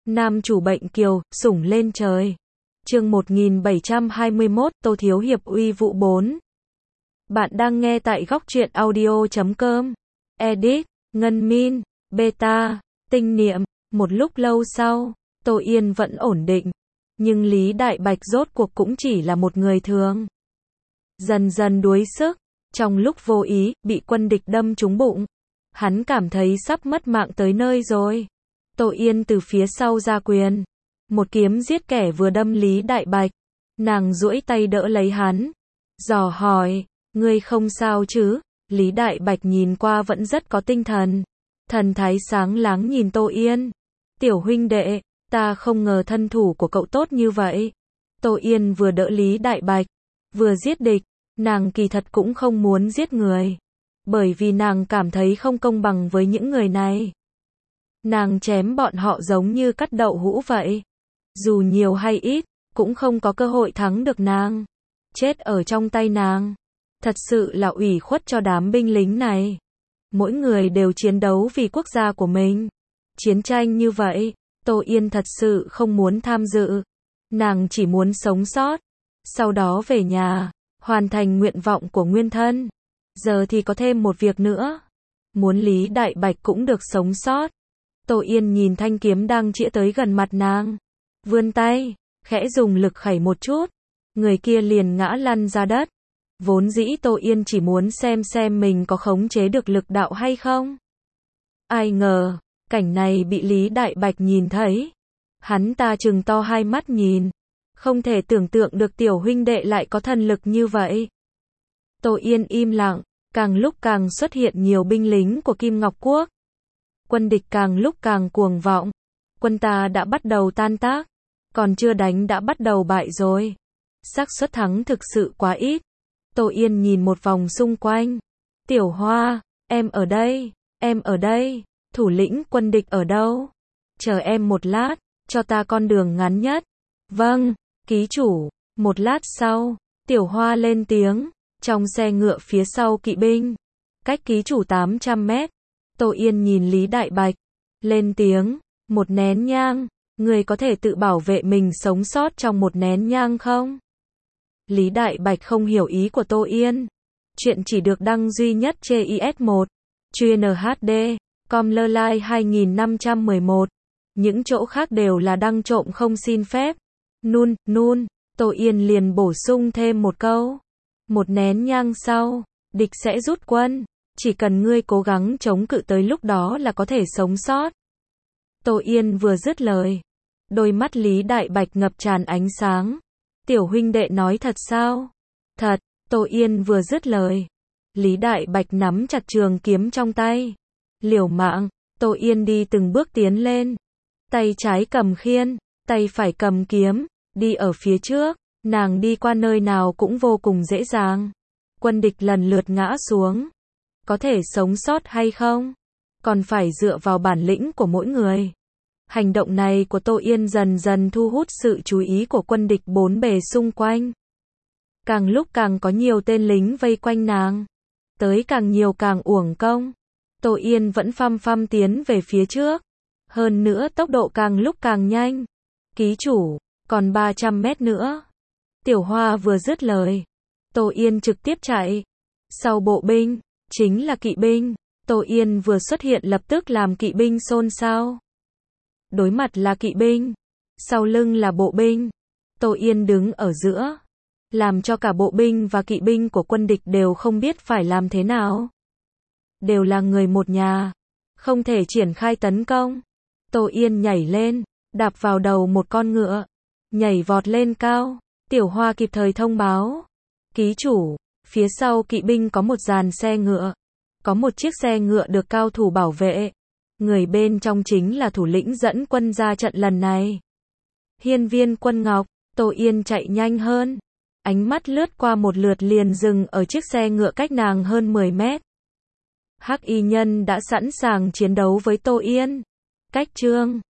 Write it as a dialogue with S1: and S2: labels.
S1: Nam chủ bệnh kiều, sủng lên trời. Chương 1721, Tô Thiếu Hiệp uy vụ 4. Bạn đang nghe tại góc truyện audio.com. Edit, Ngân Min, Beta, Tinh Niệm. Một lúc lâu sau, Tô Yên vẫn ổn định. Nhưng Lý Đại Bạch rốt cuộc cũng chỉ là một người thường. Dần dần đuối sức, trong lúc vô ý, bị quân địch đâm trúng bụng. Hắn cảm thấy sắp mất mạng tới nơi rồi. Tô Yên từ phía sau ra quyền. Một kiếm giết kẻ vừa đâm Lý Đại Bạch. Nàng duỗi tay đỡ lấy hắn. Dò hỏi, ngươi không sao chứ? Lý Đại Bạch nhìn qua vẫn rất có tinh thần. Thần thái sáng láng nhìn Tô Yên. Tiểu huynh đệ, ta không ngờ thân thủ của cậu tốt như vậy. Tô Yên vừa đỡ Lý Đại Bạch, vừa giết địch. Nàng kỳ thật cũng không muốn giết người. Bởi vì nàng cảm thấy không công bằng với những người này. Nàng chém bọn họ giống như cắt đậu hũ vậy. Dù nhiều hay ít, cũng không có cơ hội thắng được nàng. Chết ở trong tay nàng. Thật sự là ủy khuất cho đám binh lính này. Mỗi người đều chiến đấu vì quốc gia của mình. Chiến tranh như vậy, Tô Yên thật sự không muốn tham dự. Nàng chỉ muốn sống sót. Sau đó về nhà, hoàn thành nguyện vọng của nguyên thân. Giờ thì có thêm một việc nữa. Muốn Lý Đại Bạch cũng được sống sót. Tô Yên nhìn thanh kiếm đang chĩa tới gần mặt nàng. Vươn tay, khẽ dùng lực khẩy một chút. Người kia liền ngã lăn ra đất. Vốn dĩ Tô Yên chỉ muốn xem mình có khống chế được lực đạo hay không. Ai ngờ, cảnh này bị Lý Đại Bạch nhìn thấy. Hắn ta trừng to hai mắt nhìn. Không thể tưởng tượng được tiểu huynh đệ lại có thần lực như vậy. Tô Yên im lặng, càng lúc càng xuất hiện nhiều binh lính của Kim Ngọc Quốc. Quân địch càng lúc càng cuồng vọng. Quân ta đã bắt đầu tan tác. Còn chưa đánh đã bắt đầu bại rồi. Xác suất thắng thực sự quá ít. Tô Yên nhìn một vòng xung quanh. Tiểu Hoa, em ở đây, em ở đây. Thủ lĩnh quân địch ở đâu? Chờ em một lát, cho ta con đường ngắn nhất. Vâng, ký chủ. Một lát sau, Tiểu Hoa lên tiếng. Trong xe ngựa phía sau kỵ binh. Cách ký chủ 800 mét. Tô Yên nhìn Lý Đại Bạch. Lên tiếng. Một nén nhang. Người có thể tự bảo vệ mình sống sót trong một nén nhang không? Lý Đại Bạch không hiểu ý của Tô Yên. Chuyện chỉ được đăng duy nhất trên IS1. Chuyên HD. Com Lơ Lai 2511. Những chỗ khác đều là đăng trộm không xin phép. Nun. Tô Yên liền bổ sung thêm một câu. Một nén nhang sau, địch sẽ rút quân. Chỉ cần ngươi cố gắng chống cự tới lúc đó là có thể sống sót. Tô Yên vừa dứt lời. Đôi mắt Lý Đại Bạch ngập tràn ánh sáng. Tiểu huynh đệ nói thật sao? Thật, Tô Yên vừa dứt lời. Lý Đại Bạch nắm chặt trường kiếm trong tay. Liều mạng, Tô Yên đi từng bước tiến lên. Tay trái cầm khiên, tay phải cầm kiếm, đi ở phía trước. Nàng đi qua nơi nào cũng vô cùng dễ dàng. Quân địch lần lượt ngã xuống. Có thể sống sót hay không? Còn phải dựa vào bản lĩnh của mỗi người. Hành động này của Tô Yên dần dần thu hút sự chú ý của quân địch bốn bề xung quanh. Càng lúc càng có nhiều tên lính vây quanh nàng. Tới càng nhiều càng uổng công. Tô Yên vẫn phăm tiến về phía trước. Hơn nữa tốc độ càng lúc càng nhanh. Ký chủ, còn 300 mét nữa. Tiểu Hoa vừa dứt lời. Tô Yên trực tiếp chạy. Sau bộ binh, chính là kỵ binh. Tô Yên vừa xuất hiện lập tức làm kỵ binh xôn xao. Đối mặt là kỵ binh. Sau lưng là bộ binh. Tô Yên đứng ở giữa. Làm cho cả bộ binh và kỵ binh của quân địch đều không biết phải làm thế nào. Đều là người một nhà. Không thể triển khai tấn công. Tô Yên nhảy lên. Đạp vào đầu một con ngựa. Nhảy vọt lên cao. Tiểu Hoa kịp thời thông báo. Ký chủ, phía sau kỵ binh có một dàn xe ngựa. Có một chiếc xe ngựa được cao thủ bảo vệ. Người bên trong chính là thủ lĩnh dẫn quân ra trận lần này. Hiên Viên Quân Ngọc. Tô Yên chạy nhanh hơn. Ánh mắt lướt qua một lượt liền dừng ở chiếc xe ngựa cách nàng hơn 10 mét. Hắc y nhân đã sẵn sàng chiến đấu với Tô Yên. Cách chương